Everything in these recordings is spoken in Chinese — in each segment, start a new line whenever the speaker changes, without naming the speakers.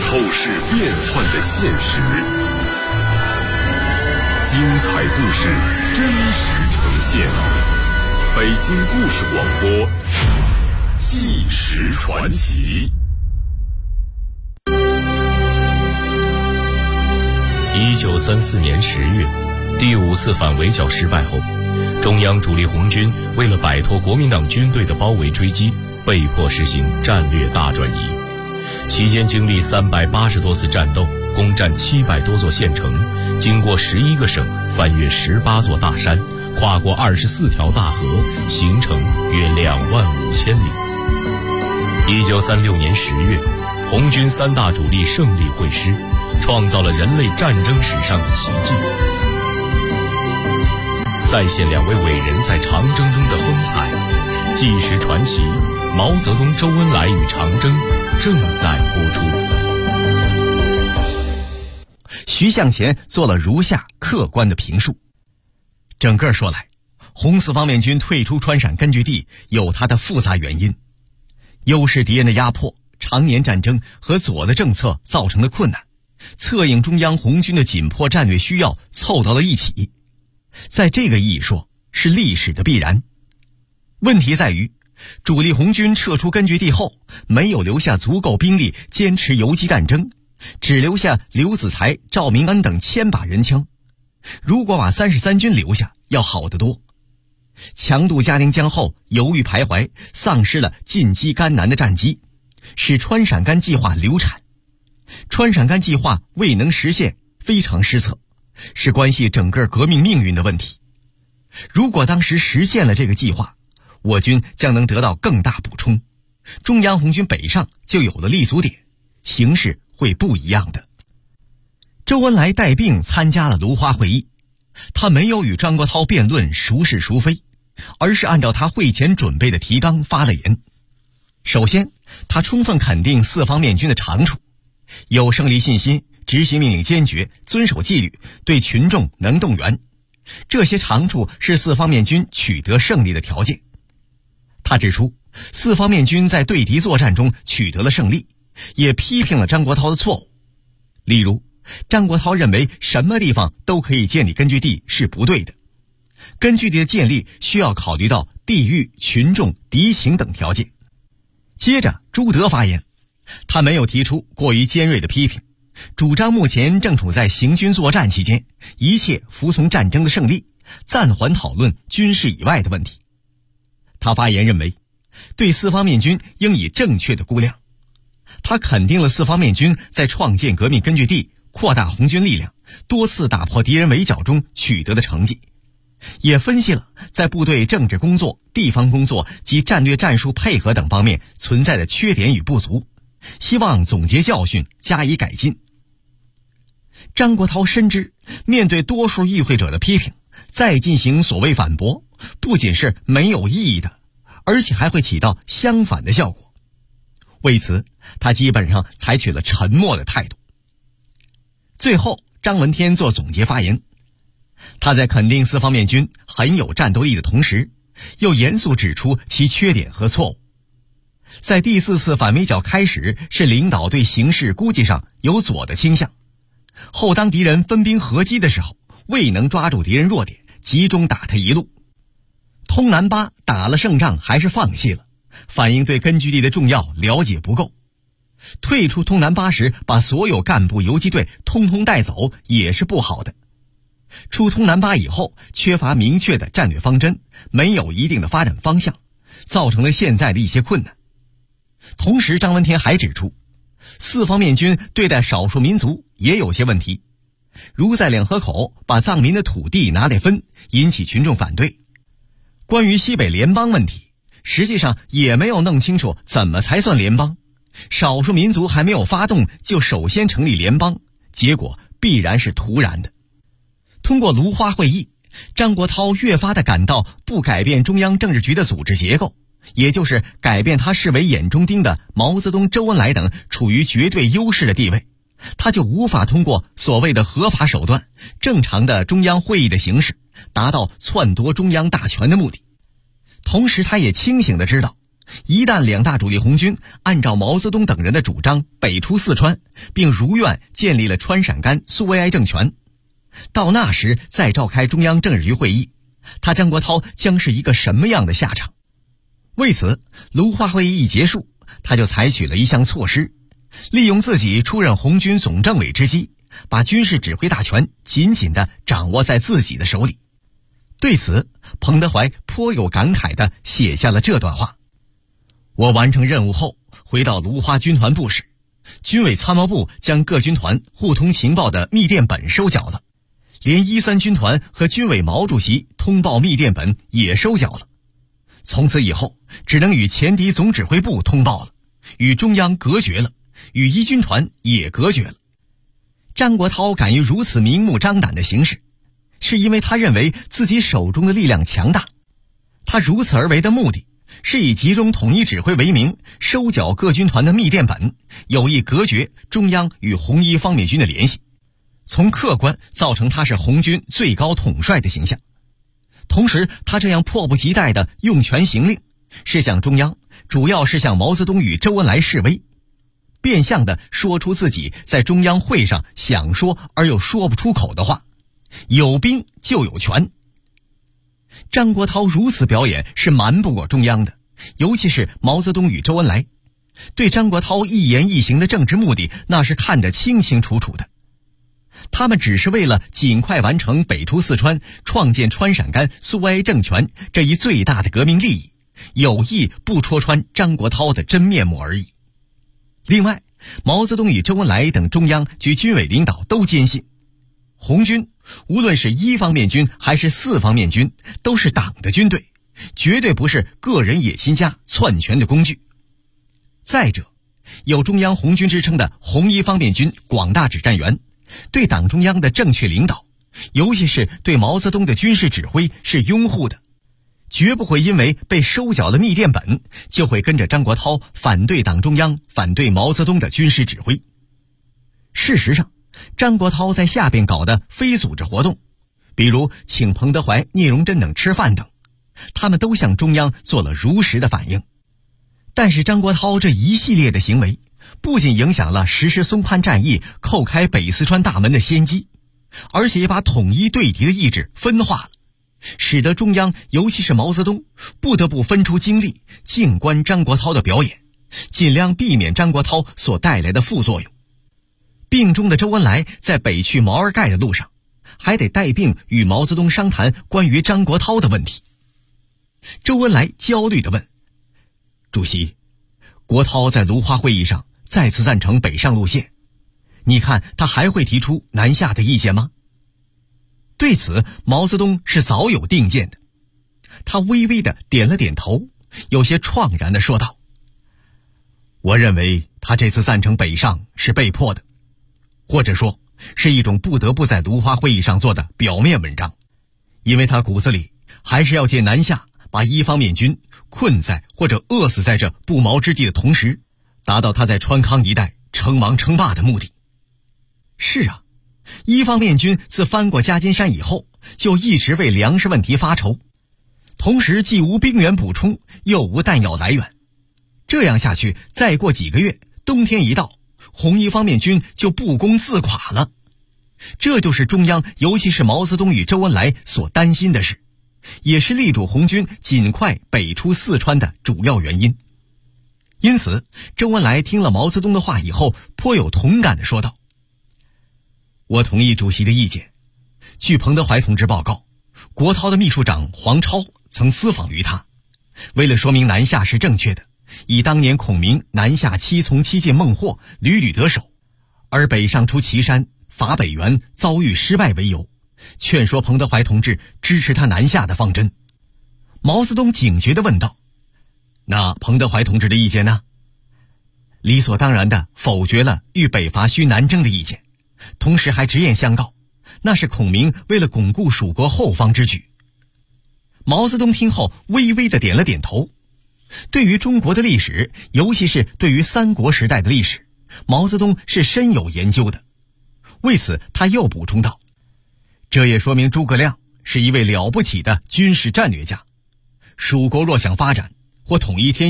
透视变幻的现实，精彩故事真实呈现。北京故事广播，纪实传奇。
1934年10月，第5次反围剿失败后，中央主力红军为了摆脱国民党军队的包围追击，被迫实行战略大转移。期间经历380多次战斗，攻占700多座县城，经过11个省，翻越18座大山，跨过24条大河，行程约25000里。1936年10月，红军3大主力胜利会师，创造了人类战争史上的奇迹。再现2位伟人在长征中的风采，纪实传奇，毛泽东、周恩来与长征正在播出。
徐向前做了如下客观的评述。整个说来，红四方面军退出川陕根据地有它的复杂原因，优势敌人的压迫、常年战争和左的政策造成的困难，策应中央红军的紧迫战略需要凑到了一起，在这个意义说是历史的必然。问题在于主力红军撤出根据地后，没有留下足够兵力坚持游击战争，只留下刘子才、赵明恩等1000把人枪。如果把33军留下，要好得多。强渡嘉陵江后犹豫徘徊，丧失了进击甘南的战机，使川陕甘计划流产。川陕甘计划未能实现，非常失策，是关系整个革命命运的问题。如果当时实现了这个计划，我军将能得到更大补充，中央红军北上就有了立足点，形势会不一样的。周恩来带病参加了芦花会议，他没有与张国焘辩论孰是孰非，而是按照他会前准备的提纲发了言。首先，他充分肯定四方面军的长处，有胜利信心，执行命令坚决，遵守纪律，对群众能动员，这些长处是四方面军取得胜利的条件。他指出，四方面军在对敌作战中取得了胜利，也批评了张国焘的错误。例如，张国焘认为什么地方都可以建立根据地是不对的，根据地的建立需要考虑到地域、群众、敌情等条件。接着朱德发言，他没有提出过于尖锐的批评，主张目前正处在行军作战期间，一切服从战争的胜利，暂缓讨论军事以外的问题。他发言认为，对四方面军应以正确的估量。他肯定了四方面军在创建革命根据地、扩大红军力量、多次打破敌人围剿中取得的成绩，也分析了在部队政治工作、地方工作及战略战术配合等方面存在的缺点与不足，希望总结教训，加以改进。张国焘深知，面对多数议会者的批评，再进行所谓反驳，不仅是没有意义的，而且还会起到相反的效果。为此，他基本上采取了沉默的态度。最后，张闻天做总结发言，他在肯定四方面军很有战斗力的同时，又严肃指出其缺点和错误。在第4次反围剿开始是领导对形势估计上有左的倾向，后当敌人分兵合击的时候，未能抓住敌人弱点，集中打他一路。通南巴打了胜仗还是放弃了，反映对根据地的重要了解不够。退出通南巴时把所有干部游击队通通带走也是不好的。出通南巴以后缺乏明确的战略方针，没有一定的发展方向，造成了现在的一些困难。同时张闻天还指出，四方面军对待少数民族也有些问题，如在两河口把藏民的土地拿来分，引起群众反对。关于西北联邦问题，实际上也没有弄清楚怎么才算联邦，少数民族还没有发动就首先成立联邦，结果必然是徒然的。通过芦花会议，张国焘越发地感到不改变中央政治局的组织结构，也就是改变他视为眼中钉的毛泽东、周恩来等处于绝对优势的地位，他就无法通过所谓的合法手段、正常的中央会议的形式，达到篡夺中央大权的目的。同时他也清醒地知道， 一旦两大主力红军按照毛泽东等人的主张北出四川，并如愿建立了川陕甘苏维埃政权，到那时再召开中央政治局会议，他张国焘将是一个什么样的下场？为此，卢花会议一结束，他就采取了一项措施，利用自己出任红军总政委之机，把军事指挥大权紧紧地掌握在自己的手里。对此，彭德怀颇有感慨地写下了这段话：我完成任务后，回到芦花军团部时，军委参谋部将各军团互通情报的密电本收缴了，连1、3军团和军委毛主席通报密电本也收缴了。从此以后，只能与前敌总指挥部通报了，与中央隔绝了，与一军团也隔绝了。张国焘敢于如此明目张胆的行事，是因为他认为自己手中的力量强大。他如此而为的目的，是以集中统一指挥为名，收缴各军团的密电本，有意隔绝中央与红一方面军的联系，从客观造成他是红军最高统帅的形象。同时，他这样迫不及待地用权行令，是向中央，主要是向毛泽东与周恩来示威，变相地说出自己在中央会上想说而又说不出口的话：有兵就有权。张国焘如此表演是瞒不过中央的，尤其是毛泽东与周恩来，对张国焘一言一行的政治目的那是看得清清楚楚的。他们只是为了尽快完成北出四川，创建川陕甘苏维埃政权这一最大的革命利益，有意不戳穿张国焘的真面目而已。另外，毛泽东与周恩来等中央及军委领导都坚信，红军无论是一方面军还是四方面军，都是党的军队，绝对不是个人野心家篡权的工具。再者，有中央红军之称的红一方面军广大指战员，对党中央的正确领导，尤其是对毛泽东的军事指挥是拥护的，绝不会因为被收缴了密电本，就会跟着张国焘反对党中央、反对毛泽东的军事指挥。事实上，张国焘在下边搞的非组织活动，比如请彭德怀、聂荣臻等吃饭等，他们都向中央做了如实的反应。但是张国焘这一系列的行为，不仅影响了实施松潘战役、叩开北四川大门的先机，而且也把统一对敌的意志分化了，使得中央尤其是毛泽东不得不分出精力静观张国焘的表演，尽量避免张国焘所带来的副作用。病中的周恩来在北去毛尔盖的路上，还得带病与毛泽东商谈关于张国焘的问题。周恩来焦虑地问：主席，国焘在芦花会议上再次赞成北上路线，你看他还会提出南下的意见吗？对此，毛泽东是早有定见的，他微微地点了点头，有些怆然地说道：我认为他这次赞成北上是被迫的，或者说是一种不得不在芦花会议上做的表面文章，因为他骨子里还是要借南下把一方面军困在或者饿死在这不毛之地的同时，达到他在川康一带称王称霸的目的。是啊，一方面军自翻过夹金山以后，就一直为粮食问题发愁，同时既无兵源补充，又无弹药来源。这样下去，再过几个月，冬天一到，红一方面军就不攻自垮了。这就是中央，尤其是毛泽东与周恩来所担心的事，也是力主红军尽快北出四川的主要原因。因此，周恩来听了毛泽东的话以后，颇有同感地说道：我同意主席的意见。据彭德怀同志报告，国焘的秘书长黄超曾私访于他，为了说明南下是正确的，以当年孔明南下7从7进孟获屡屡得手，而北上出岐山伐北元遭遇失败为由，劝说彭德怀同志支持他南下的方针。毛泽东警觉地问道：那彭德怀同志的意见呢？理所当然地否决了豫北伐须南征的意见，同时还直言相告，那是孔明为了巩固蜀国后方之举。毛泽东听后微微地点了点头。对于中国的历史，尤其是对于三国时代的历史，毛泽东是深有研究的。为此，他又补充道：这也说明诸葛亮是一位了不起的军事战略家。蜀国若想发展或统一天下，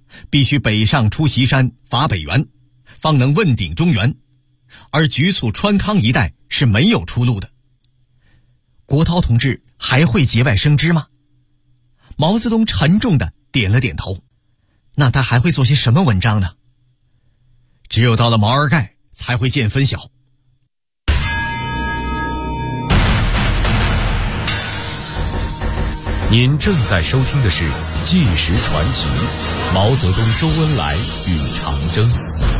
必须北上出祁山，伐北元，方能问鼎中原，而局促川康一带是没有出路的。国焘同志还会节外生枝吗？毛泽东沉重地点了点头。那他还会做些什么文章呢？只有到了毛尔盖才会见分晓。
您正在收听的是《纪实传奇》，毛泽东、周恩来与长征。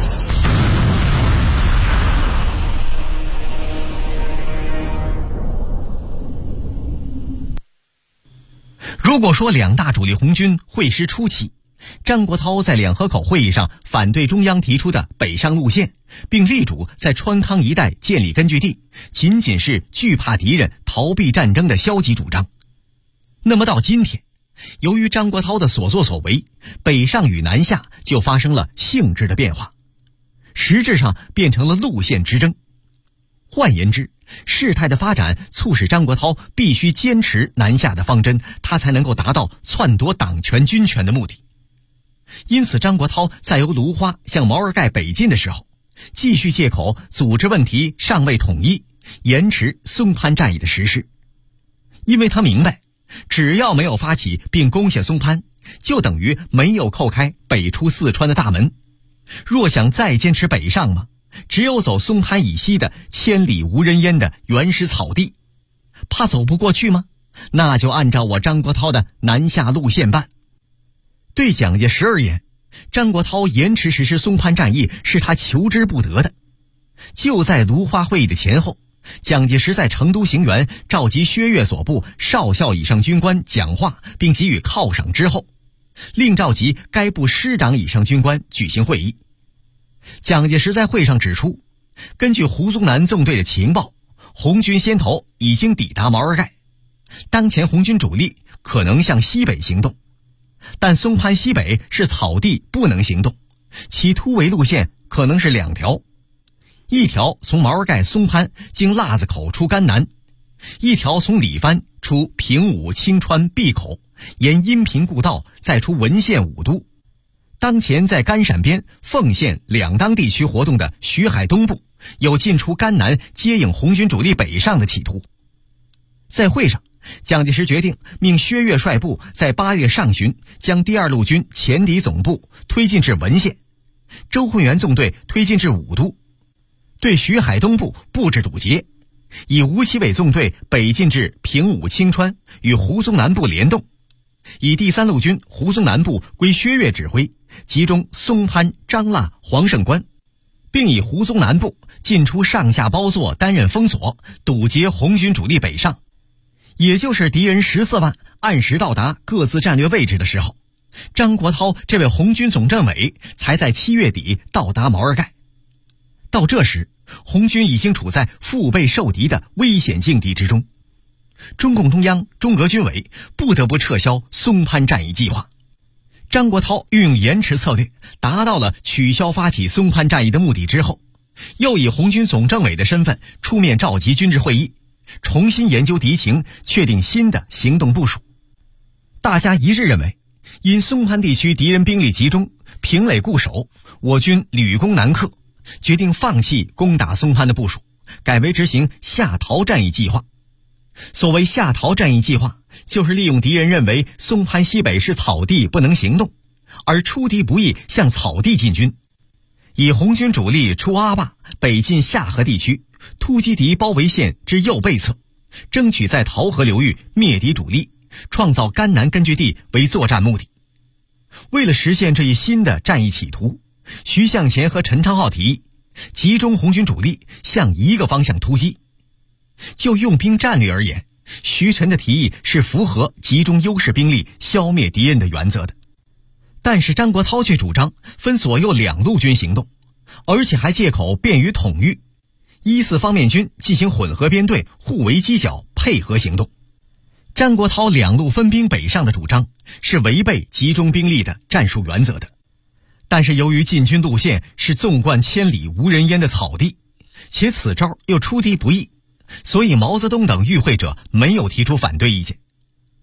如果说两大主力红军会师初期，张国焘在两河口会议上反对中央提出的北上路线，并力主在川康一带建立根据地，仅仅是惧怕敌人、逃避战争的消极主张，那么到今天，由于张国焘的所作所为，北上与南下就发生了性质的变化，实质上变成了路线之争。换言之，事态的发展促使张国焘必须坚持南下的方针，他才能够达到篡夺党权军权的目的。因此，张国焘在由芦花向毛尔盖北进的时候，继续借口组织问题尚未统一，延迟松潘战役的实施。因为他明白，只要没有发起并攻下松潘，就等于没有扣开北出四川的大门。若想再坚持北上嘛，只有走松潘以西的千里无人烟的原始草地。怕走不过去吗？那就按照我张国焘的南下路线办。对蒋介石而言，张国焘延迟实施松潘战役是他求之不得的。就在芦花会议的前后，蒋介石在成都行辕召集薛岳所部少校以上军官讲话并给予犒赏之后，另召集该部师长以上军官举行会议。蒋介石在会上指出，根据胡宗南纵队的情报，红军先头已经抵达毛尔盖，当前红军主力可能向西北行动，但松潘西北是草地，不能行动，其突围路线可能是两条，一条从毛尔盖松潘经腊子口出甘南，一条从里番出平武清川闭口，沿阴平故道再出文县武都。当前在甘陕边、凤县两当地区活动的徐海东部有进出甘南接应红军主力北上的企图。在会上，蒋介石决定命薛岳率部在8月上旬将第2路军前敌总部推进至文县，周浑元纵队推进至武都，对徐海东部布置堵截，以吴奇伟纵队北进至平武清川，与胡宗南部联动，以第3路军胡宗南部归薛岳指挥，集中松潘、张腊、黄胜关，并以胡宗南部进出上下包座担任封锁，堵截红军主力北上。也就是敌人14万按时到达各自战略位置的时候，张国焘这位红军总政委才在7月底到达毛尔盖。到这时，红军已经处在腹背受敌的危险境地之中，中共中央、中革军委不得不撤销松潘战役计划。张国焘运用延迟策略，达到了取消发起松潘战役的目的之后，又以红军总政委的身份出面召集军事会议，重新研究敌情，确定新的行动部署。大家一致认为，因松潘地区敌人兵力集中，平垒固守，我军屡攻难克，决定放弃攻打松潘的部署，改为执行下逃战役计划。所谓下逃战役计划，就是利用敌人认为松潘西北是草地不能行动，而出敌不意向草地进军，以红军主力出阿坝北进下河地区，突击敌包围线之右背侧，争取在桃河流域灭敌主力，创造甘南根据地为作战目的。为了实现这一新的战役企图，徐向前和陈昌浩提议集中红军主力向一个方向突击。就用兵战略而言，徐陈的提议是符合集中优势兵力消灭敌人的原则的。但是张国焘却主张分左右2路军行动，而且还借口便于统御，1、4方面军进行混合编队，互为犄角，配合行动。张国焘2路分兵北上的主张是违背集中兵力的战术原则的。但是由于进军路线是纵贯千里无人烟的草地，且此招又出敌不意，所以毛泽东等与会者没有提出反对意见。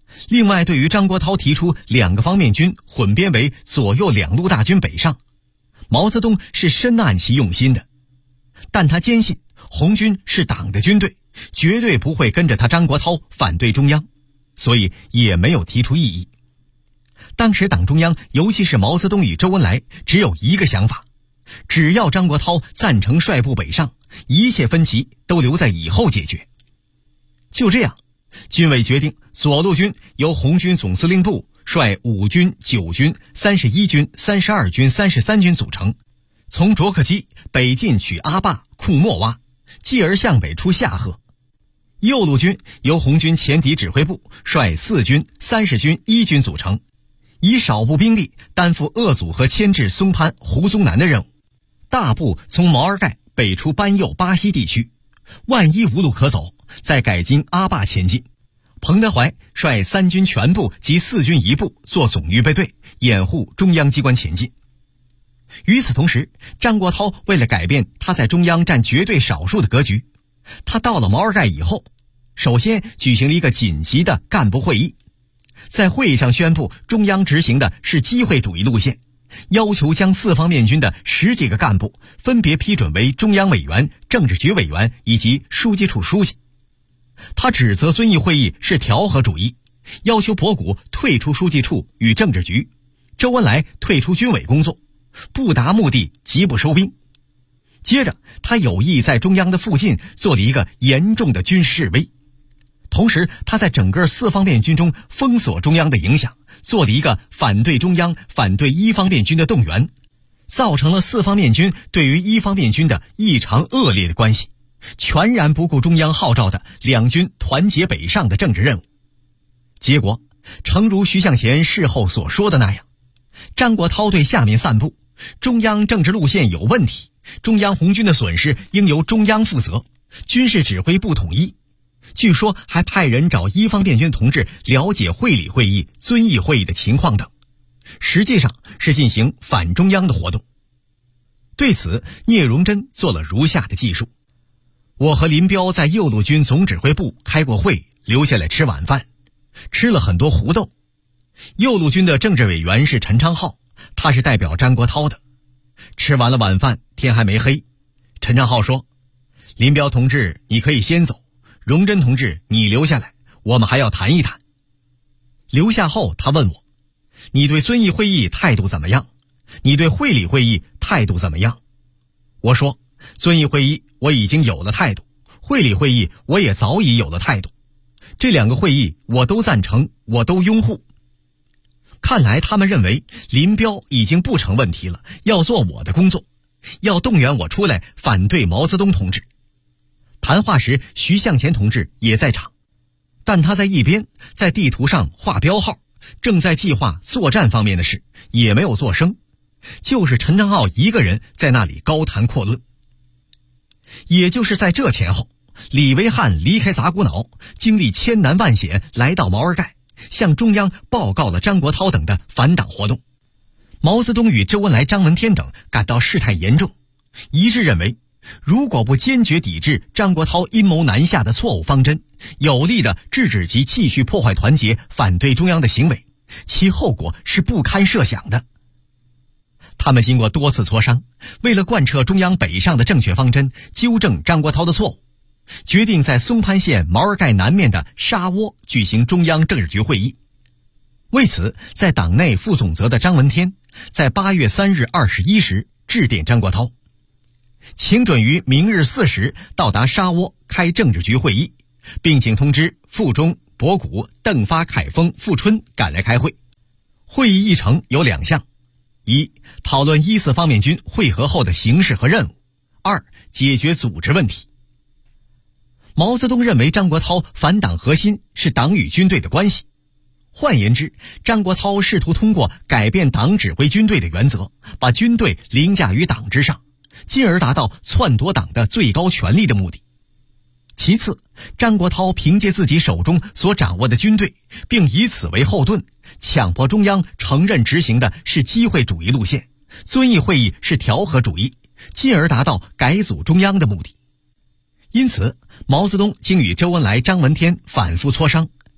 另外，对于张国焘提出2个方面军混编为左右2路大军北上，毛泽东是深谙其用心的，但他坚信红军是党的军队，绝对不会跟着他张国焘反对中央，所以也没有提出异议。当时党中央，尤其是毛泽东与周恩来，只有一个想法，只要张国焘赞成率部北上，一切分歧都留在以后解决。就这样，军委决定左路军由红军总司令部率5军、9军、31军、32军、33军组成，从卓克基北进取阿坝、库莫洼，继而向北出下河。右路军由红军前敌指挥部率4军、30军、1军组成，以少部兵力担负鄂阻和牵制松潘、胡宗南的任务，大部从毛尔盖北出班右、巴西地区，万一无路可走，再改经阿坝前进。彭德怀率3军全部及4军一部做总预备队，掩护中央机关前进。与此同时，张国焘为了改变他在中央占绝对少数的格局，他到了毛尔盖以后，首先举行了一个紧急的干部会议，在会议上宣布中央执行的是机会主义路线，要求将4方面军的10几个干部分别批准为中央委员、政治局委员以及书记处书记。他指责遵义会议是调和主义，要求博古退出书记处与政治局，周恩来退出军委工作，不达目的即不收兵。接着他有意在中央的附近做了一个严重的军事示威，同时他在整个4方面军中封锁中央的影响，做了一个反对中央、反对1方面军的动员，造成了4方面军对于1方面军的异常恶劣的关系，全然不顾中央号召的2军团结北上的政治任务。结果诚如徐向前事后所说的那样，张国焘对下面散布中央政治路线有问题，中央红军的损失应由中央负责，军事指挥不统一，据说还派人找1方面军同志了解会理会议、遵义会议的情况等，实际上是进行反中央的活动。对此，聂荣臻做了如下的记述：我和林彪在右路军总指挥部开过会，留下来吃晚饭，吃了很多胡豆。右路军的政治委员是陈昌浩，他是代表张国焘的。吃完了晚饭，天还没黑，陈昌浩说：林彪同志你可以先走，荣臻同志你留下来，我们还要谈一谈。留下后他问我：你对遵义会议态度怎么样？你对会理会议态度怎么样？我说：遵义会议我已经有了态度，会理会议我也早已有了态度，这2个会议我都赞成，我都拥护。看来他们认为林彪已经不成问题了，要做我的工作，要动员我出来反对毛泽东同志。谈话时，徐向前同志也在场，但他在一边在地图上画标号，正在计划作战方面的事，也没有作声，就是陈昌浩一个人在那里高谈阔论。也就是在这前后，李维汉离开杂谷岛，经历千难万险来到毛尔盖，向中央报告了张国焘等的反党活动。毛泽东与周恩来、张闻天等感到事态严重，一致认为如果不坚决抵制张国焘阴谋南下的错误方针，有力地制止其继续破坏团结、反对中央的行为，其后果是不堪设想的。他们经过多次磋商，为了贯彻中央北上的正确方针，纠正张国焘的错误，决定在松潘县毛尔盖南面的沙窝举行中央政治局会议。为此，在党内负总责的张闻天在8月3日21时致电张国焘，请准于明日4时到达沙窝开政治局会议，并请通知傅忠、博古、邓发、凯丰、傅春赶来开会。会议议程有2项：一、讨论1、4方面军会合后的形势和任务；二、解决组织问题。毛泽东认为张国焘反党核心是党与军队的关系，换言之，张国焘试图通过改变党指挥军队的原则，把军队凌驾于党之上，进而达到篡夺党的最高权力的目的。其次，张国焘凭借自己手中所掌握的军队，并以此为后盾，强迫中央承认执行的是机会主义路线，遵义会议是调和主义，进而达到改组中央的目的。因此，毛泽东经与周恩来、张闻天反复磋商，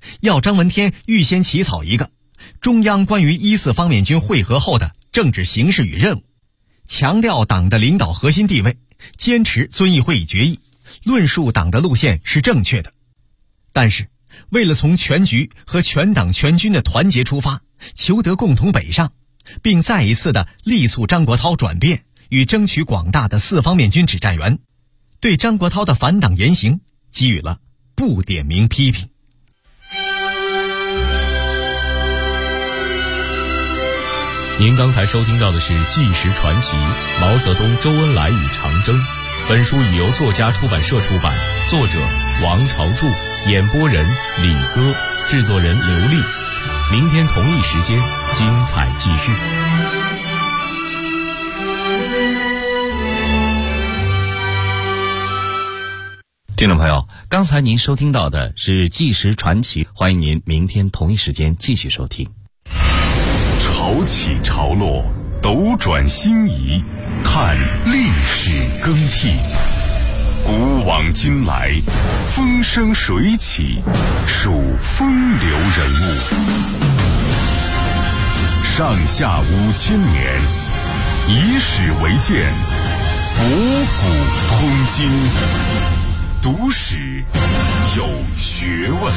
要张闻天预先起草一个中央关于1·4方面军会合后的政治形势与任务，强调党的领导核心地位，坚持遵议会议决议，论述党的路线是正确的。但是为了从全局和全党全军的团结出发，求得共同北上，并再一次的力促张国焘转变与争取广大的4方面军指战员，对张国焘的反党言行给予了不点名批评。
您刚才收听到的是《纪实传奇：毛泽东、周恩来与长征》。本书已由作家出版社出版，作者王朝柱，演播人李歌，制作人刘丽。明天同一时间，精彩继续。
听众朋友，刚才您收听到的是《纪实传奇》，欢迎您明天同一时间继续收听。
潮起潮落，斗转星移，看历史更替。古往今来，风生水起，数风流人物。上下5000年，以史为鉴，博古通今。读史有学问。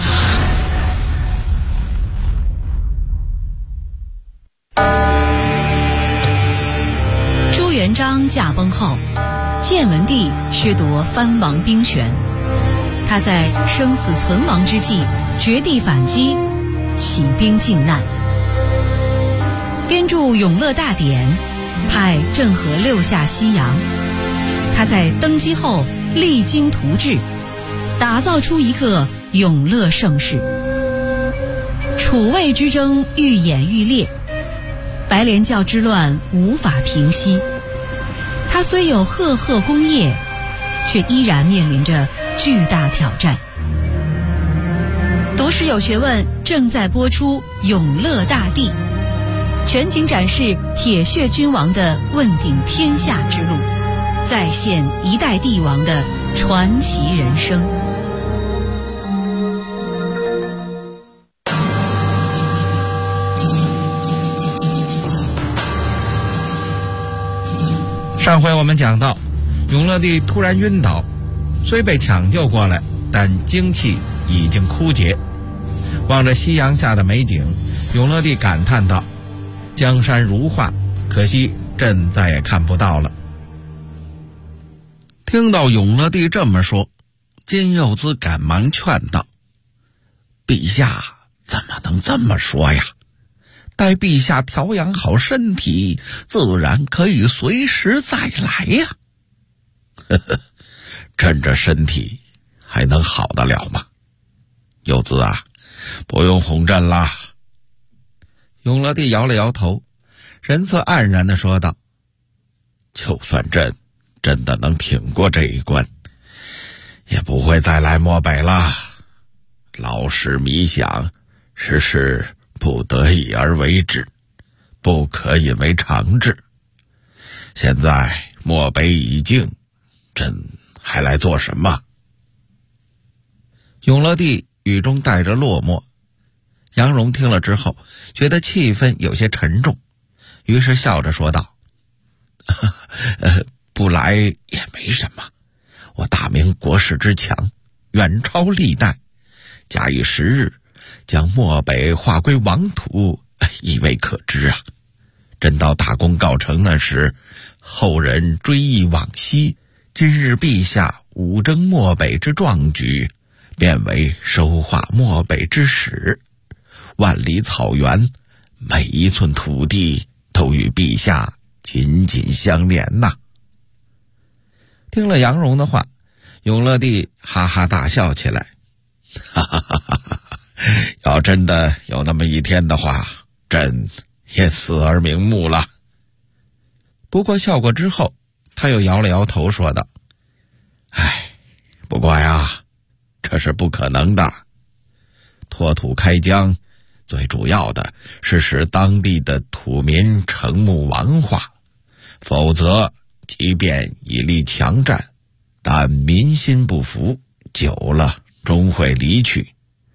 朱元璋驾崩后，建文帝削夺藩王兵权，他在生死存亡之际绝地反击，起兵靖难，编著《永乐大典》，派郑和6下西洋。他在登基后励精图治，打造出一个永乐盛世。楚魏之争愈演愈烈，白莲教之乱无法平息。他虽有赫赫功业，却依然面临着巨大挑战。读史有学问正在播出《永乐大帝》，全景展示铁血君王的问鼎天下之路，再现一代帝王的传奇人生。
上回我们讲到，永乐帝突然晕倒，虽被抢救过来，但精气已经枯竭。望着夕阳下的美景，永乐帝感叹道：江山如画，可惜朕再也看不到了。听到永乐帝这么说，金柚子赶忙劝道：陛下怎么能这么说呀？待陛下调养好身体，自然可以随时再来呀。呵呵，朕这身体还能好得了吗？柚子啊，不用哄朕啦。永乐帝摇了摇头，神色黯然地说道：就算朕真的能挺过这一关，也不会再来漠北了。老使迷想，实是不得已而为之，不可引为常制。现在漠北已静，朕还来做什么？永乐帝语中带着落寞。杨荣听了之后，觉得气氛有些沉重，于是笑着说道：不来也没什么，我大明国势之强，远超历代，假以时日，将漠北划归王土，亦未可知啊。朕到大功告成那时，后人追忆往昔，今日陛下武征漠北之壮举，便为收化漠北之始。万里草原，每一寸土地都与陛下紧紧相连呐。听了杨荣的话，永乐帝哈哈大笑起来，哈哈哈哈！要真的有那么一天的话，朕也死而瞑目了。不过笑过之后，他又摇了摇头说道：不过呀，这是不可能的。拓土开疆，最主要的是使当地的土民成木王化，否则即便以力强战，但民心不服，久了终会离去。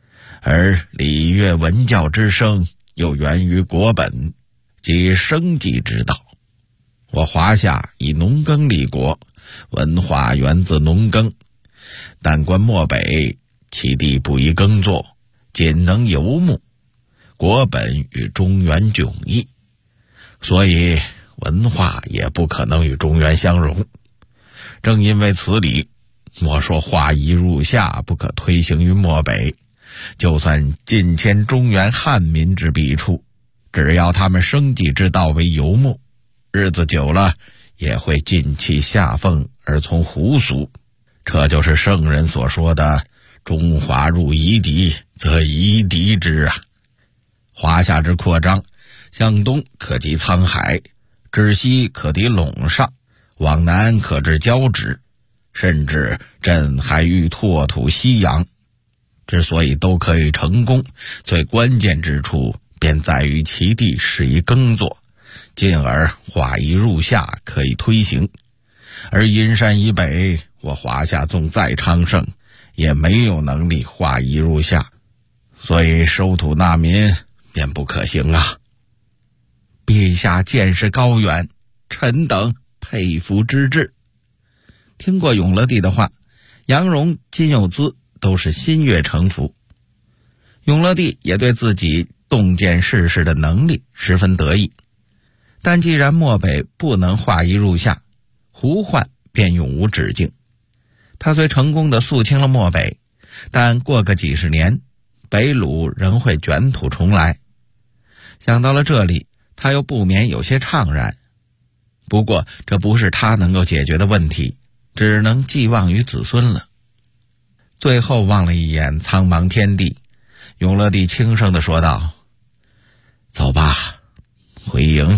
而礼乐文教之生又源于国本，即生计之道。我华夏以农耕立国，文化源自农耕，但观漠北，其地不宜耕作，仅能游牧，国本与中原迥异，所以文化也不可能与中原相容。正因为此理，莫说化夷入夏不可推行于漠北，就算尽迁中原汉民之弊处，只要他们生计之道为游牧，日子久了也会尽弃下凤而从胡俗。这就是圣人所说的中华入夷狄，则夷狄之啊。华夏之扩张，向东可及沧海，至西可抵陇上，往南可至交趾，甚至朕还欲拓土西洋。之所以都可以成功，最关键之处便在于其地适宜耕作，进而化夷入夏可以推行。而阴山以北，我华夏纵再昌盛，也没有能力化夷入夏，所以收土纳民便不可行啊。陛下见识高远，臣等佩服之至。听过永乐帝的话，杨荣、金有资都是心悦诚服。永乐帝也对自己洞见世事的能力十分得意，但既然漠北不能化夷入夏，胡患便永无止境。他虽成功地肃清了漠北，但过个几十年，北虏仍会卷土重来。想到了这里，他又不免有些怅然。不过这不是他能够解决的问题，只能寄望于子孙了。最后望了一眼苍茫天地，永乐帝轻声地说道：走吧，回营。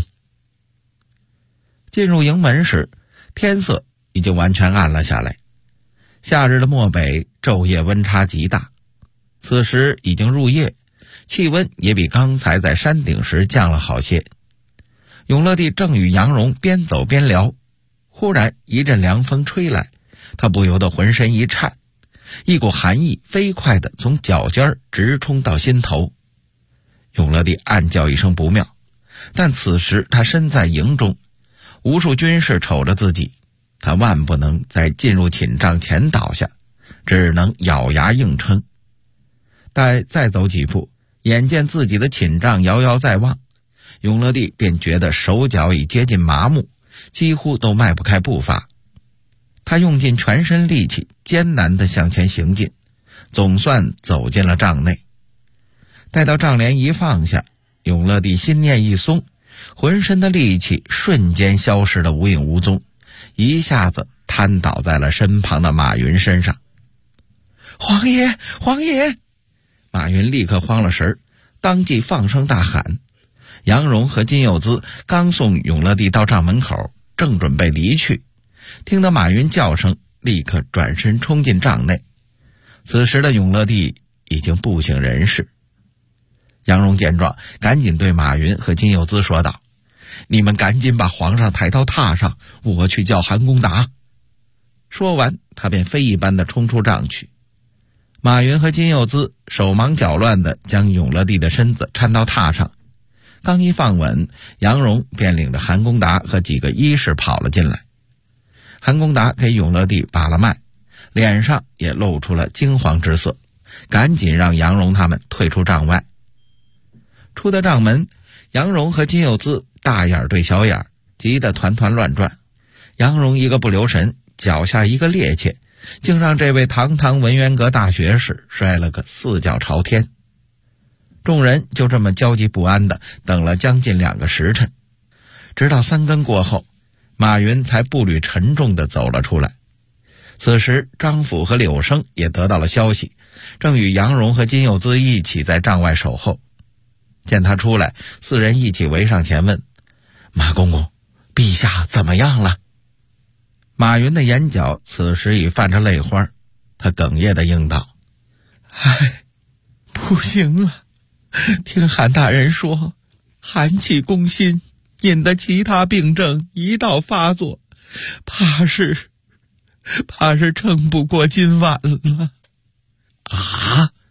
进入营门时，天色已经完全暗了下来。夏日的漠北昼夜温差极大，此时已经入夜，气温也比刚才在山顶时降了好些。永乐帝正与杨荣边走边聊，忽然一阵凉风吹来，他不由得浑身一颤，一股寒意飞快地从脚尖直冲到心头。永乐帝暗叫一声不妙，但此时他身在营中，无数军士瞅着自己，他万不能在进入寝帐前倒下，只能咬牙硬撑。待再走几步，眼见自己的寝帐遥遥在望，永乐帝便觉得手脚已接近麻木，几乎都迈不开步伐。他用尽全身力气，艰难地向前行进，总算走进了帐内。待到帐帘一放下，永乐帝心念一松，浑身的力气瞬间消失得无影无踪，一下子瘫倒在了身旁的马云身上。皇爷，皇爷！马云立刻慌了神，当即放声大喊。杨荣和金有资刚送永乐帝到帐门口，正准备离去，听到马云叫声，立刻转身冲进帐内。此时的永乐帝已经不省人事。杨荣见状，赶紧对马云和金有资说道：你们赶紧把皇上抬到榻上，我去叫韩公达。说完，他便飞一般的冲出帐去。马云和金有资手忙脚乱地将永乐帝的身子搀到榻上，刚一放稳，杨荣便领着韩公达和几个医士跑了进来。韩公达给永乐帝把了脉，脸上也露出了惊慌之色，赶紧让杨荣他们退出帐外。出的帐门，杨荣和金有资大眼对小眼，急得团团乱转。杨荣一个不留神，脚下一个趔趄，竟让这位堂堂文渊阁大学士摔了个四脚朝天。众人就这么焦急不安地等了将近2个时辰，直到3更过后，马云才步履沉重地走了出来。此时张辅和柳生也得到了消息，正与杨荣和金有资一起在帐外守候。见他出来，4人一起围上前问：马公公，陛下怎么样了？马云的眼角此时已泛着泪花，他哽咽地应道：唉，不行了，听韩大人说，寒气攻心，引得其他病症一道发作，怕是撑不过今晚了。啊，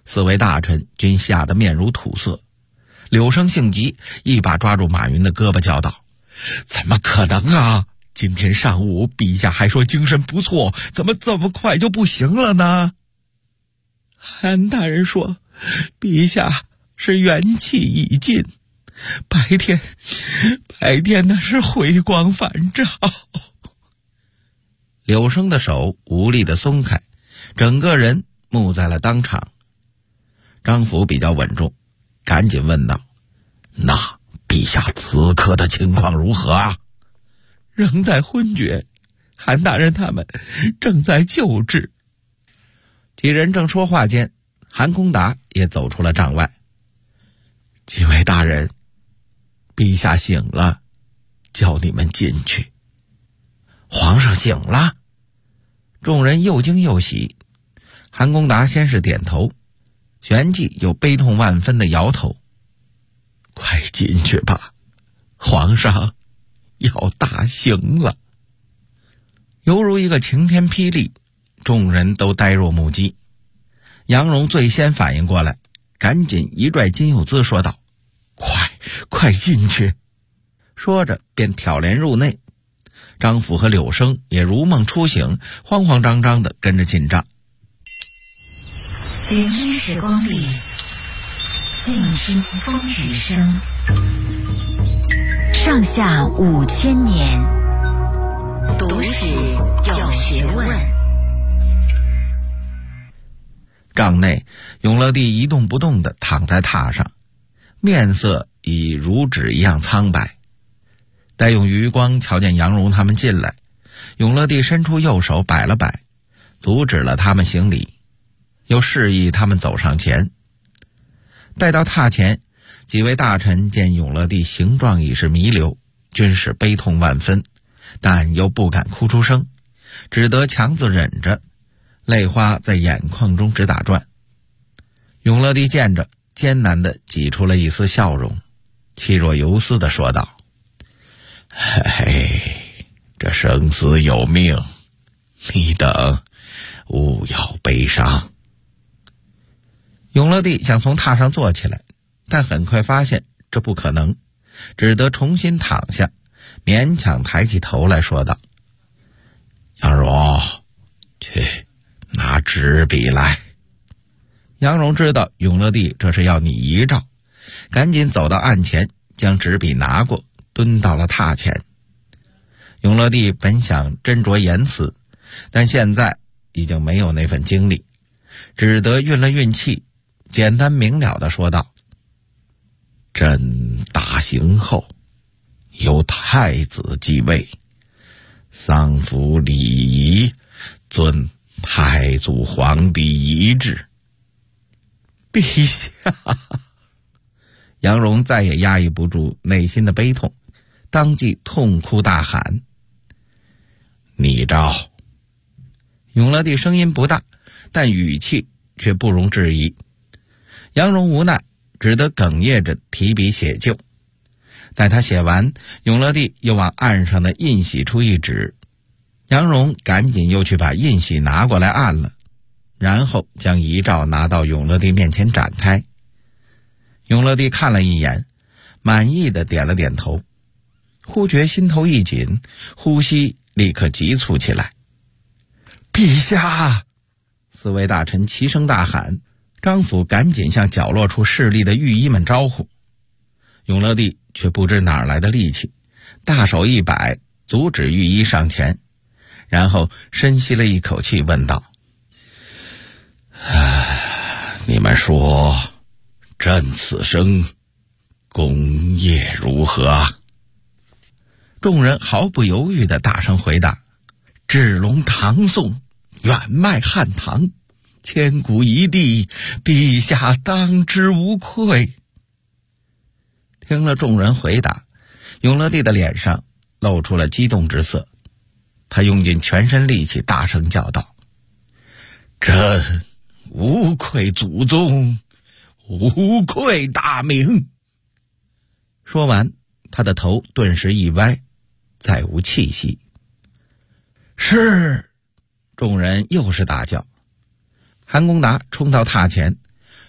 4位大臣均吓得面如土色。柳生性急，一把抓住马云的胳膊叫道：“怎么可能啊！今天上午陛下还说精神不错，怎么这么快就不行了呢？”韩大人说：“陛下是元气已尽，白天那是回光返照。”柳生的手无力地松开，整个人木在了当场。张辅比较稳重，赶紧问道：“那陛下此刻的情况如何啊？”“仍在昏厥，韩大人他们正在救治。”几人正说话间，韩公达也走出了帐外。“几位大人，陛下醒了，叫你们进去。”“皇上醒了？”众人又惊又喜。韩公达先是点头，旋即又悲痛万分地摇头。“快进去吧，皇上要大刑了。”犹如一个晴天霹雳，众人都呆若木鸡。杨荣最先反应过来，赶紧一拽金柚子说道：“快进去！”说着便挑帘入内。张辅和柳生也如梦初醒，慌慌张张地跟着进帐。
聆听时光里，静听风雨声。上下5000年，读史有学问。
帐内，永乐帝一动不动地躺在榻上，面色已如纸一样苍白。待用余光瞧见杨荣他们进来，永乐帝伸出右手摆了摆，阻止了他们行礼，又示意他们走上前。待到榻前，几位大臣见永乐帝形状已是弥留，均是悲痛万分，但又不敢哭出声，只得强自忍着，泪花在眼眶中直打转。永乐帝见着，艰难地挤出了一丝笑容，气若游丝地说道：“这生死有命，你等勿要悲伤。”永乐帝想从榻上坐起来，但很快发现这不可能，只得重新躺下，勉强抬起头来说道：“杨荣，去拿纸笔来。”杨荣知道永乐帝这是要拟遗诏，赶紧走到案前，将纸笔拿过，蹲到了榻前。永乐帝本想斟酌言辞，但现在已经没有那份精力，只得运了运气，简单明了地说道：“朕大行后，由太子继位，丧服礼仪，遵太祖皇帝遗旨。”陛下！杨荣再也压抑不住内心的悲痛，当即痛哭大喊：“拟诏！”永乐帝声音不大，但语气却不容置疑。杨荣无奈，只得哽咽着提笔写就。待他写完，永乐帝又往案上的印玺出一指，杨荣赶紧又去把印玺拿过来按了，然后将遗诏拿到永乐帝面前展开。永乐帝看了一眼，满意的点了点头，忽觉心头一紧，呼吸立刻急促起来。“陛下！”4位大臣齐声大喊，张辅赶紧向角落处侍立的御医们招呼。永乐帝却不知哪儿来的力气，大手一摆，阻止御医上前，然后深吸了一口气问道：“你们说朕此生功业如何啊？”众人毫不犹豫地大声回答：“治隆唐宋，远迈汉唐，千古一帝，陛下当之无愧。”听了众人回答，永乐帝的脸上露出了激动之色，他用尽全身力气大声叫道：“朕无愧祖宗，无愧大明。”说完，他的头顿时一歪，再无气息。“是！”众人又是大叫。韩公达冲到榻前，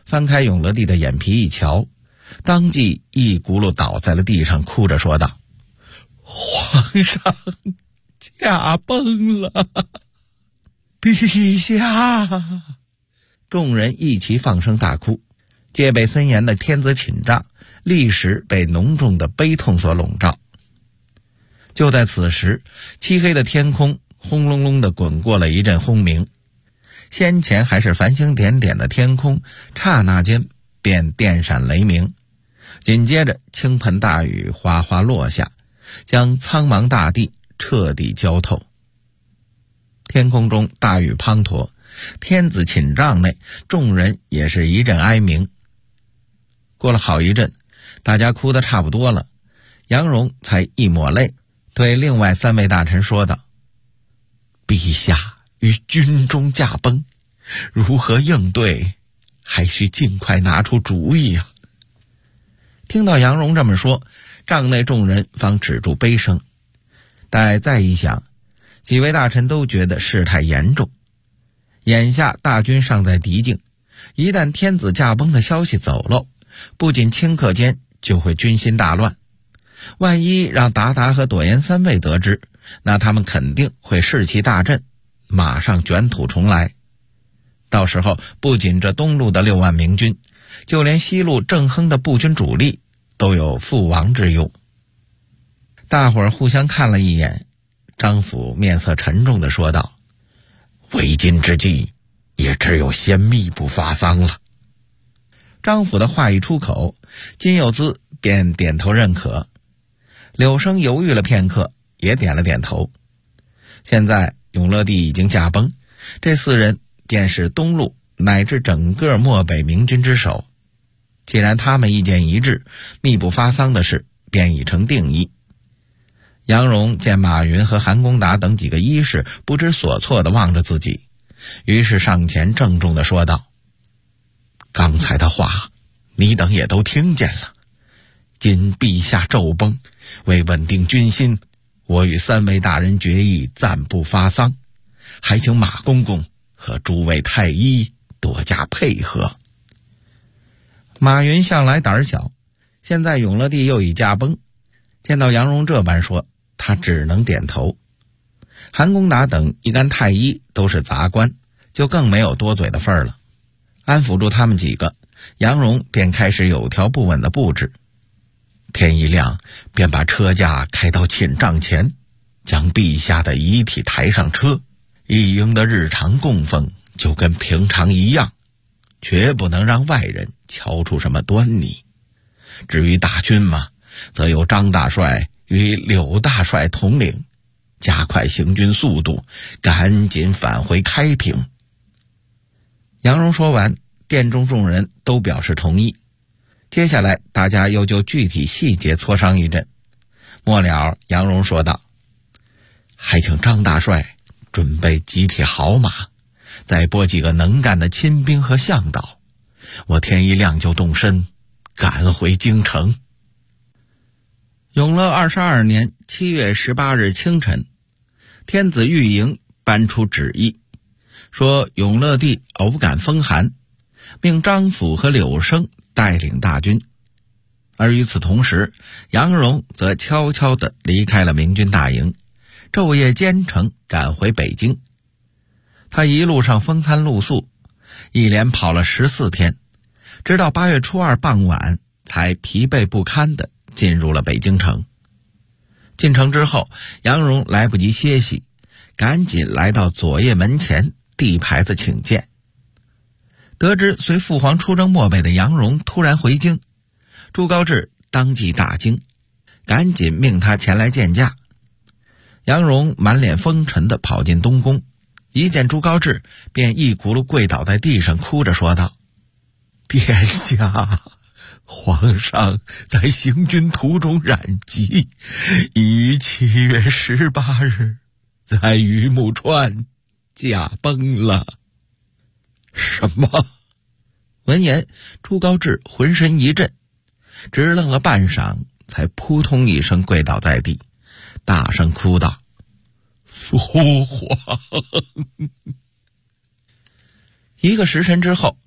翻开永乐帝的眼皮一瞧，当即一轱辘倒在了地上，哭着说道：“皇上驾崩了，陛下！”众人一齐放声大哭。戒备森严的天子寝帐立时被浓重的悲痛所笼罩。就在此时，漆黑的天空轰隆隆地滚过了一阵轰鸣，先前还是繁星点点的天空，刹那间便电闪雷鸣，紧接着倾盆大雨哗哗落下，将苍茫大地彻底浇透。天空中大雨滂沱，天子寝帐内众人也是一阵哀鸣。过了好一阵，大家哭得差不多了，杨荣才一抹泪，对另外3位大臣说道：“陛下与军中驾崩，如何应对，还需尽快拿出主意啊。”听到杨荣这么说，帐内众人方止住悲声。待再一想，几位大臣都觉得事态严重。眼下大军尚在敌境，一旦天子驾崩的消息走漏，不仅顷刻间就会军心大乱。万一让达达和朵颜3位得知，那他们肯定会士气大振，马上卷土重来。到时候不仅这东路的6万明军，就连西路正亨的步军主力都有覆亡之忧。大伙儿互相看了一眼，张辅面色沉重地说道：“为今之计，也只有先密不发丧了。”张辅的话一出口，金幼滋便点头认可。柳生犹豫了片刻，也点了点头。现在永乐帝已经驾崩，这4人便是东路乃至整个漠北明军之首。既然他们意见一致，密不发丧的事便已成定议。杨荣见马云和韩公达等几个医士不知所措地望着自己，于是上前郑重地说道：“刚才的话你等也都听见了，今陛下骤崩，为稳定军心，我与3位大人决议暂不发丧，还请马公公和诸位太医多加配合。”马云向来胆小，现在永乐帝又已驾崩，见到杨荣这般说，他只能点头。韩公达等一干太医都是杂官，就更没有多嘴的份儿了。安抚住他们几个，杨荣便开始有条不紊的布置。天一亮，便把车驾开到寝帐前，将陛下的遗体抬上车，一应的日常供奉就跟平常一样，绝不能让外人瞧出什么端倪。至于大军嘛，则由张大帅与柳大帅统领，加快行军速度，赶紧返回开平。杨荣说完，殿中众人都表示同意。接下来大家又就具体细节磋商一阵。末了，杨荣说道：“还请张大帅准备几匹好马，再拨几个能干的亲兵和向导，我天一亮就动身，赶回京城。”永乐22年7月18日清晨，天子御营颁出旨意，说永乐帝偶感风寒，命张辅和柳生带领大军。而与此同时，杨荣则悄悄地离开了明军大营，昼夜兼程赶回北京。他一路上风餐露宿，一连跑了14天，直到8月初2傍晚才疲惫不堪地进入了北京城。进城之后，杨荣来不及歇息，赶紧来到左掖门前递牌子请见。得知随父皇出征漠北的杨荣突然回京，朱高炽当即大惊，赶紧命他前来见驾。杨荣满脸风尘地跑进东宫，一见朱高炽便一轱辘跪倒在地上，哭着说道：“殿下，皇上在行军途中染疾，已于7月18日在榆木川驾崩了。”什么？闻言，朱高炽浑身一震，直愣了半晌，才扑通一声跪倒在地，大声哭道：“父皇！”1个时辰之后，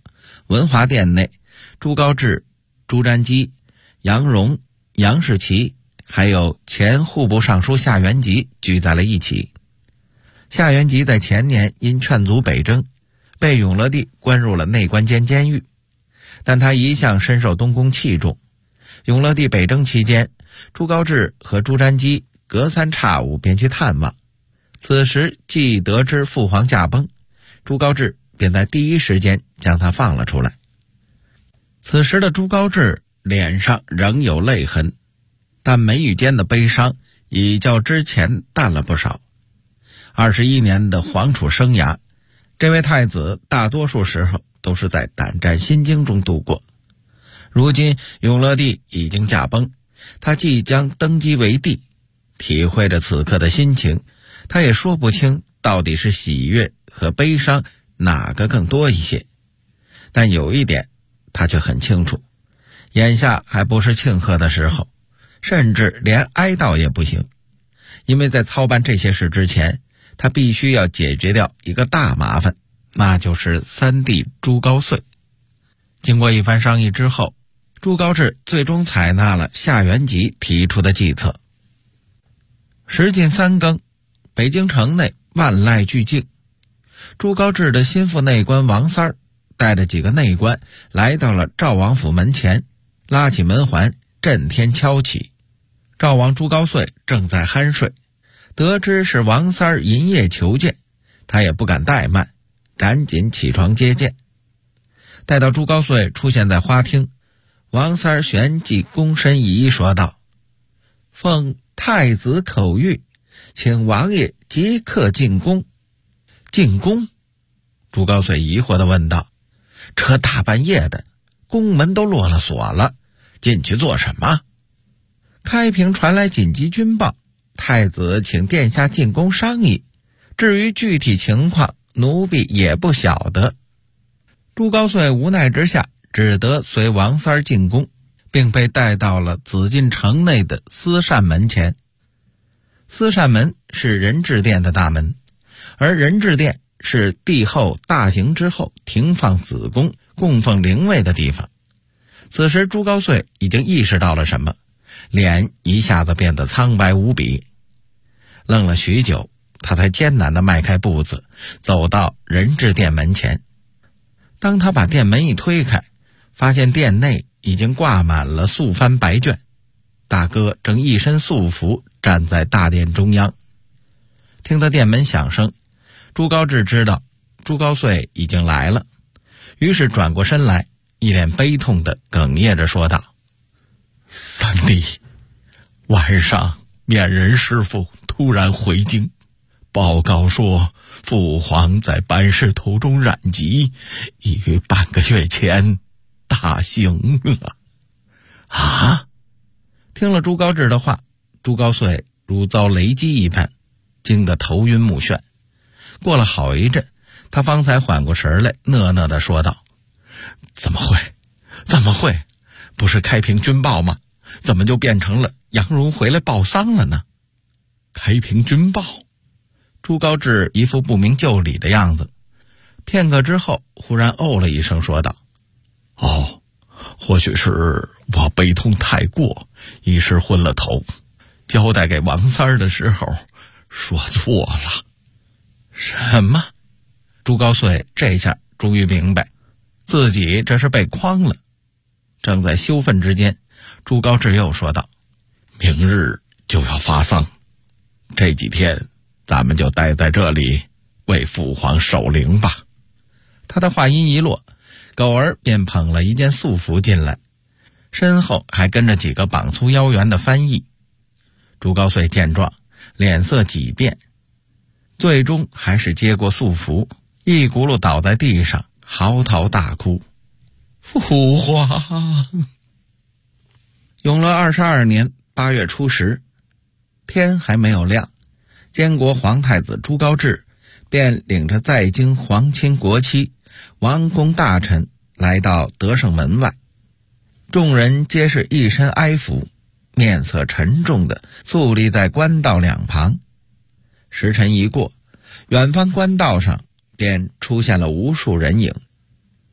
文华殿内，朱高炽、朱瞻基、杨荣、杨士奇还有前户部尚书夏元吉聚在了一起。夏元吉在前年因劝阻北征，被永乐帝关入了内关监监狱，但他一向深受东宫器重。永乐帝北征期间，朱高炽和朱瞻基隔三差五便去探望。此时既得知父皇驾崩，朱高炽便在第一时间将他放了出来。此时的朱高炽脸上仍有泪痕，但眉宇间的悲伤已较之前淡了不少。21年的皇储生涯，这位太子大多数时候都是在胆战心惊中度过。如今永乐帝已经驾崩，他即将登基为帝，体会着此刻的心情，他也说不清到底是喜悦和悲伤哪个更多一些。但有一点他却很清楚，眼下还不是庆贺的时候，甚至连哀悼也不行。因为在操办这些事之前，他必须要解决掉一个大麻烦，那就是三弟朱高燧。经过一番商议之后，朱高炽最终采纳了夏元吉提出的计策。时近3更，北京城内万籁俱静。朱高炽的心腹内官王三儿带着几个内官来到了赵王府门前，拉起门环，震天敲起。赵王朱高燧正在酣睡，得知是王三儿银夜求见，他也不敢怠慢，赶紧起床接见。待到朱高燧出现在花厅，王三儿旋即躬身一揖说道：“奉太子口谕，请王爷即刻进宫。”进宫？朱高燧疑惑地问道：“这大半夜的，宫门都落了锁了，进去做什么？”开平传来紧急军报，太子请殿下进宫商议，至于具体情况，奴婢也不晓得。朱高燧无奈之下，只得随王三儿进宫，并被带到了紫禁城内的思善门前。思善门是仁治殿的大门，而仁治殿是帝后大行之后停放子宫供奉灵位的地方。此时朱高燧已经意识到了什么，脸一下子变得苍白无比。愣了许久，他才艰难地迈开步子，走到仁治殿门前。当他把殿门一推开，发现殿内已经挂满了素幡白绢，大哥正一身素服站在大殿中央。听得殿门响声，朱高炽知道朱高燧已经来了，于是转过身来，一脸悲痛地哽咽着说道：“三弟，晚上面人师傅突然回京，报告说父皇在办事途中染疾，已于半个月前大行了。”啊！听了朱高炽的话，朱高燧如遭雷击一般，惊得头晕目眩。过了好一阵，他方才缓过神来，讷讷地说道：“怎么会？不是开平军报吗？怎么就变成了杨荣回来报丧了呢？”开平军报？朱高炽一副不明就里的样子，片刻之后忽然哦了一声说道：“哦，或许是我悲痛太过，一时昏了头，交代给王三儿的时候说错了。”什么？朱高燧这下终于明白自己这是被诓了。正在羞愤之间，朱高炽又说道：“明日就要发丧，这几天咱们就待在这里为父皇守灵吧。”他的话音一落，狗儿便捧了一件素服进来，身后还跟着几个膀粗腰圆的翻译。朱高燧见状，脸色几变，最终还是接过素服，一轱辘倒在地上，嚎啕大哭：“父皇！”永乐22年8月初10，天还没有亮，监国皇太子朱高炽便领着在京皇亲国戚、王公大臣来到德胜门外。众人皆是一身哀服，面色沉重地肃立在官道两旁。时辰一过，远方官道上便出现了无数人影。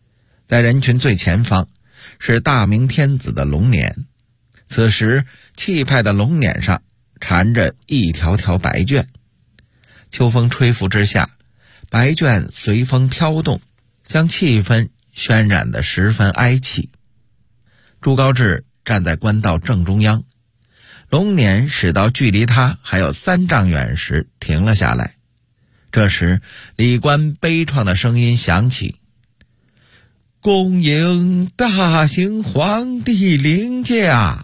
在人群最前方是大明天子的龙辇，此时气派的龙辇上缠着一条条白绢，秋风吹拂之下，白绢随风飘动，将气氛渲染得十分哀戚。朱高炽站在官道正中央，龙辇驶到距离他还有3丈远时停了下来。这时礼官悲怆的声音响起：恭迎大行皇帝临驾，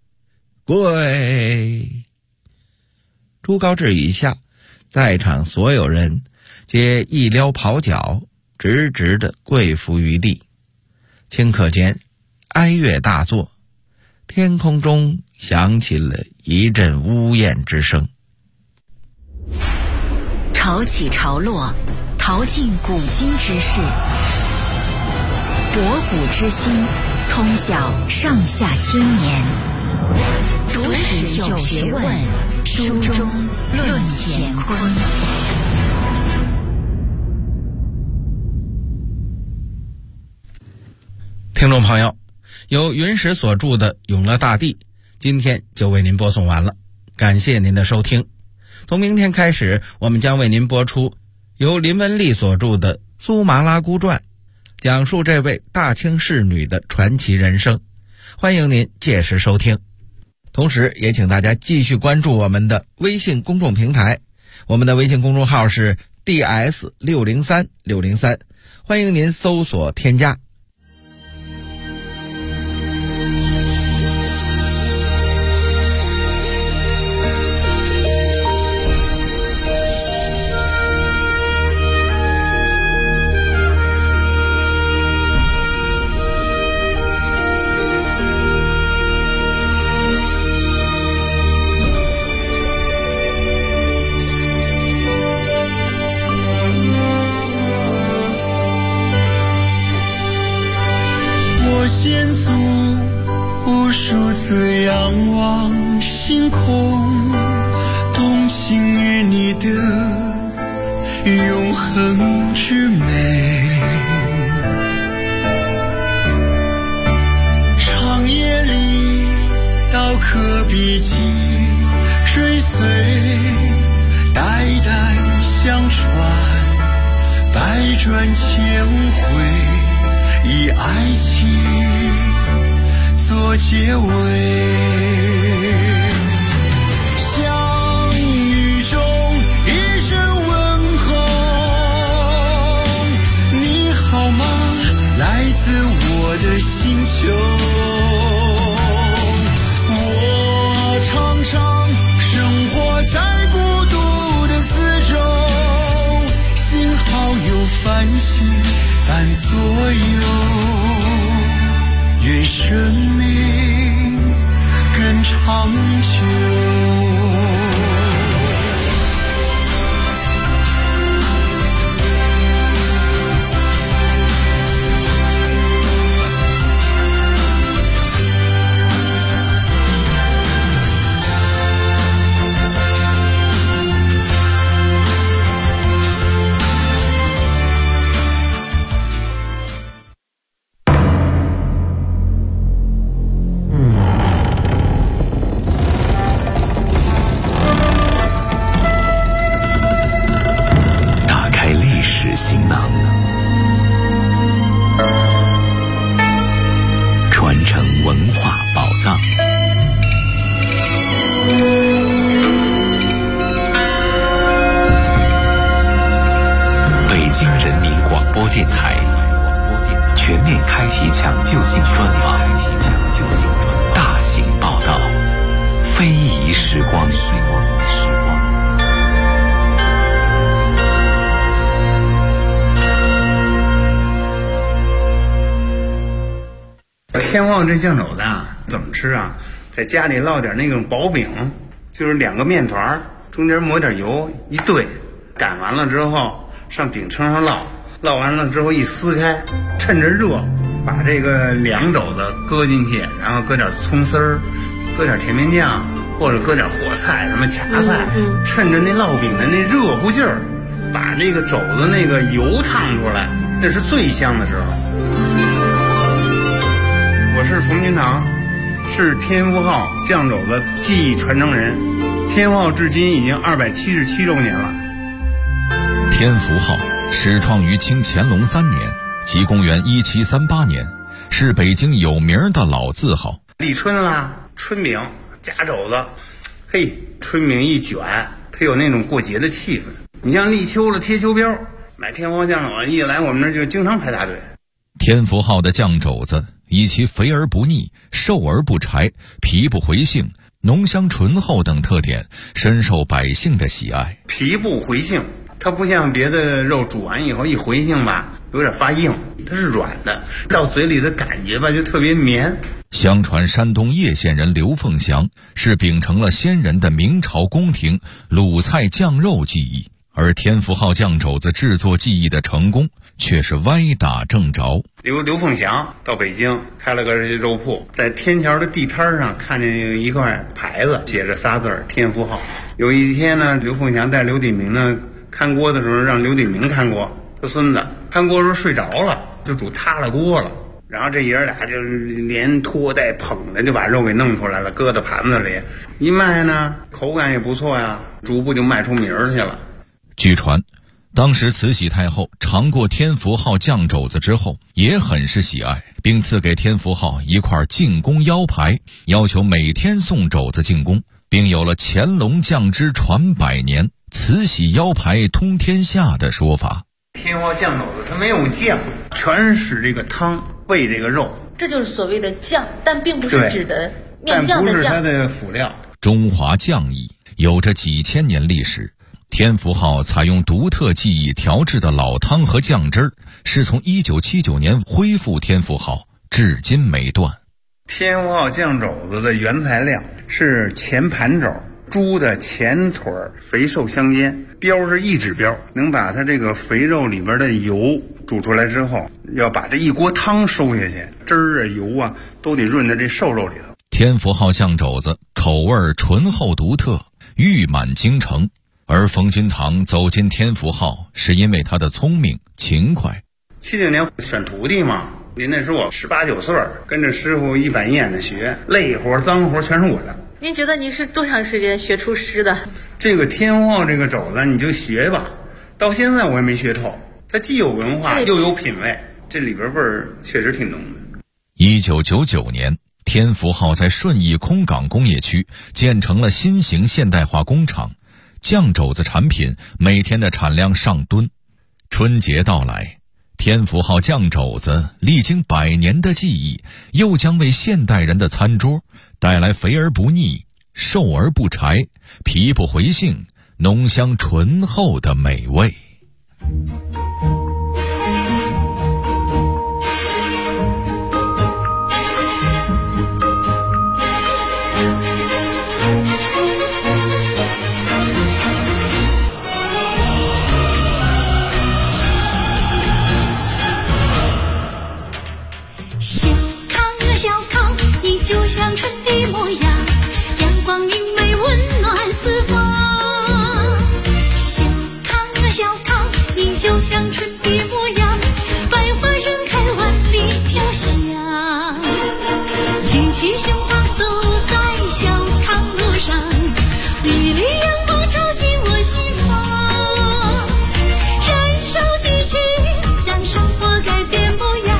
跪。朱高炽以下，在场所有人皆一撩袍角，直直地跪伏于地。顷刻间，哀乐大作，天空中响起了一阵呜咽之声。
潮起潮落，淘尽古今之事，博古之今，通晓上下千年。读史有学问，书中论乾坤。
听众朋友，由云石所著的《永乐大帝》，今天就为您播送完了，感谢您的收听。从明天开始，我们将为您播出由林文丽所著的《苏麻拉姑传》，讲述这位大清侍女的传奇人生。欢迎您届时收听。同时也请大家继续关注我们的微信公众平台，我们的微信公众号是 DS603603，欢迎您搜索添加。
先祖无数次仰望星空，动情于你的永恒之美。长夜里刀刻笔迹，追随代代相传，百转千回，以爱情做结尾。相遇中一声问候，你好吗？来自我的星球。我常常生活在孤独的四周，幸好有繁星伴左右，愿生命更长久。
行囊，传承文化宝藏。北京人民广播电台全面开启抢救性专访，大型报道，非遗时光。
天旺这酱肘子啊，怎么吃啊？在家里烙点那种薄饼，就是2个面团，中间抹点油一兑，擀完了之后上饼铛上烙，烙完了之后一撕开，趁着热把这个凉肘子搁进去，然后搁点葱丝儿，搁点甜面酱，或者搁点火菜什么卡菜，趁着那烙饼的那热乎劲儿，把那个肘子那个油烫出来，那是最香的时候。 是冯金堂，是天福号酱肘子技艺传承人。天福号至今已经277周年了。
天福号始创于清乾隆3年，即公元1738年，是北京有名的老字号。
立春啦，春饼夹肘子，嘿，春饼一卷，它有那种过节的气氛。你像立秋了贴秋膘，买天福号酱肘子一来，我们那就经常排大队。
天福号的酱肘子以其肥而不腻、瘦而不柴、皮不回性、浓香醇厚等特点，深受百姓的喜爱。
皮不回性，它不像别的肉煮完以后一回性吧，有点发硬，它是软的，到嘴里的感觉吧就特别绵。
相传山东叶县人刘凤祥是秉承了先人的明朝宫廷卤菜酱肉技艺，而天福号酱肘子制作技艺的成功却是歪打正着。
刘凤祥到北京开了个肉铺，在天桥的地摊上看见一块牌子，写着仨字天福号。有一天呢，刘凤祥带刘鼎明呢看锅的时候，让刘鼎明看锅，他孙子看锅的时候睡着了，就煮塌了锅了。然后这爷俩就连拖带捧的就把肉给弄出来了，搁到盘子里一卖呢，口感也不错呀，逐步就卖出名儿去了。
据传当时慈禧太后尝过天福号酱肘子之后也很是喜爱，并赐给天福号一块进宫腰牌，要求每天送肘子进宫，并有了乾隆酱汁传百年，慈禧腰牌通天下的说法。
天福号酱肘子它没有酱，全是这个汤喂这个肉，
这就是所谓的酱，但并不是指的面酱的酱，
但不是它的辅料。
中华酱艺有着几千年历史，天福号采用独特技艺调制的老汤和酱汁儿，是从1979年恢复天福号，至今没断。
天福号酱肘子的原材料是前盘肘，猪的前腿肥瘦相间，标是1指标，能把它这个肥肉里边的油煮出来之后，要把这一锅汤收下去，汁儿啊油啊都得润在这瘦肉里头。
天福号酱肘子口味醇厚独特，誉满京城。而冯君堂走进天福号是因为他的聪明勤快。
79年选徒弟嘛，您那时候我18、19岁，跟着师傅一板一眼的学，累活脏活全是我的。
您觉得您是多长时间学出师的？
这个天福号这个肘子你就学吧，到现在我也没学透。它既有文化又有品味，这里边味儿确实挺浓的。
1999年，天福号在顺义空港工业区建成了新型现代化工厂，酱肘子产品每天的产量上吨。春节到来，天福号酱肘子历经100年的技艺，又将为现代人的餐桌带来肥而不腻、瘦而不柴、皮不回性、浓香醇厚的美味。
小康啊小康，你就像春的模样，阳光明媚温暖四方。小康啊小康，你就像春的模样，百花盛开万里飘香。挺起胸膛走在小康路上，熠熠阳光照进我心房，燃烧激情，让生活改变模样。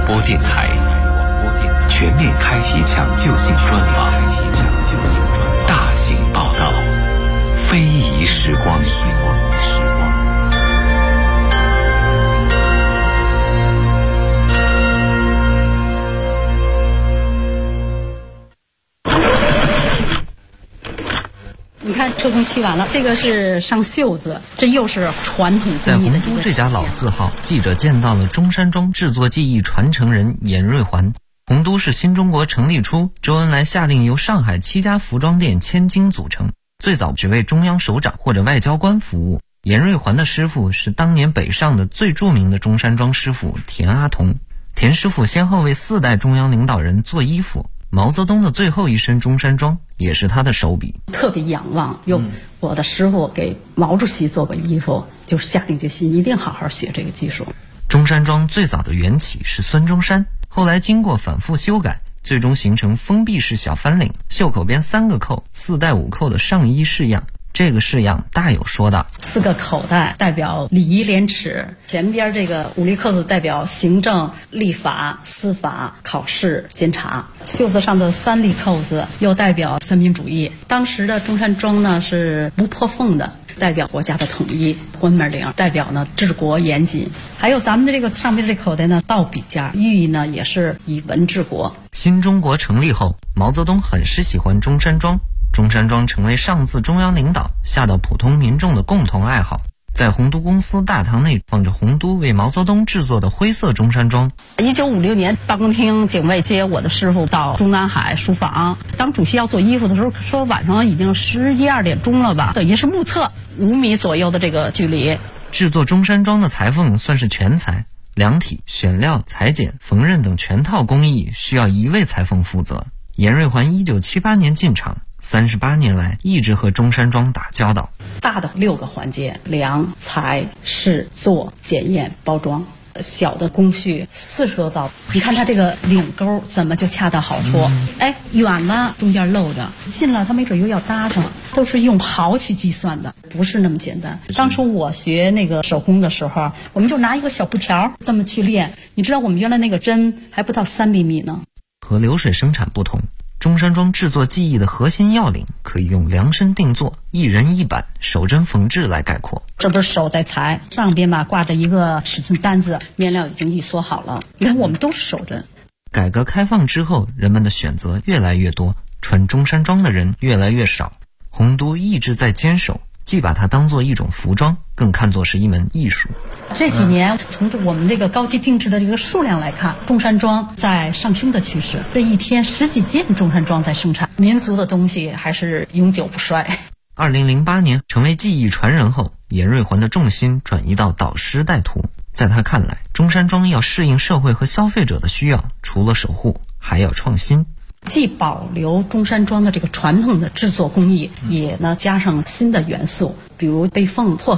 播电台，全面开启抢救性专访，大型报道，非遗时光。
你看车工漆完了，这个是上袖子，这又是传统
在洪都这家老字号，记者见到了中山装制作技艺传承人严瑞环。洪都是新中国成立初，周恩来下令由上海7家服装店千金组成，最早只为中央首长或者外交官服务。严瑞环的师傅是当年北上的最著名的中山装师傅田阿童。田师傅先后为4代中央领导人做衣服，毛泽东的最后一身中山装也是他的手笔。
特别仰望，我的师傅给毛主席做过衣服，就下定决心一定好好学这个技术。
中山装最早的缘起是孙中山，后来经过反复修改，最终形成封闭式小翻领，袖口边3个扣，4带5扣的上衣式样。这个式样大有说道，4个
口袋代表礼仪廉耻，前边这个5粒扣子代表行政、立法、司法、考试、监察，袖子上的3粒扣子又代表三民主义。当时的中山装呢是不破缝的，代表国家的统一；关门领代表呢治国严谨。还有咱们的这个上边这口袋呢倒笔架，寓意呢也是以文治国。
新中国成立后，毛泽东很是喜欢中山装，中山装成为上自中央领导下到普通民众的共同爱好。在洪都公司大堂内放着洪都为毛泽东制作的灰色中山装。
1956年，办公厅警卫接我的师傅到中南海书房，当主席要做衣服的时候，说晚上已经11、12点钟了吧，等于是目测5米左右的这个距离。
制作中山装的裁缝算是全才，量体、选料、裁剪、缝纫等全套工艺需要1位裁缝负责。严瑞环1978年进场，38年来一直和中山装打交道。
大的6个环节：量、裁、试、做、检验、包装。小的工序40多道。你看它这个领钩怎么就恰到好处？远了中间露着，近了它没准又要搭上，都是用毫去计算的，不是那么简单。当初我学那个手工的时候，我们就拿一个小布条这么去练。你知道我们原来那个针还不到3厘米呢。
和流水生产不同，中山装制作技艺的核心要领可以用量身定做、一人一板、手针缝制来概括。
这不是手在裁，上边吧挂着一个尺寸单子，面料已经一缩好了。你看我们都是手针。
改革开放之后，人们的选择越来越多，穿中山装的人越来越少。洪都一直在坚守，既把它当作一种服装，更看作是一门艺术。
这几年从我们这个高级定制的这个数量来看，中山装在上升的趋势。这一天10几件中山装在生产，民族的东西还是永久不衰。
2008年成为技艺传人后，严瑞环的重心转移到导师带徒。在他看来，中山装要适应社会和消费者的需要，除了守护，还要创新。
既保留中山装的这个传统的制作工艺，也呢加上新的元素，比如背缝、破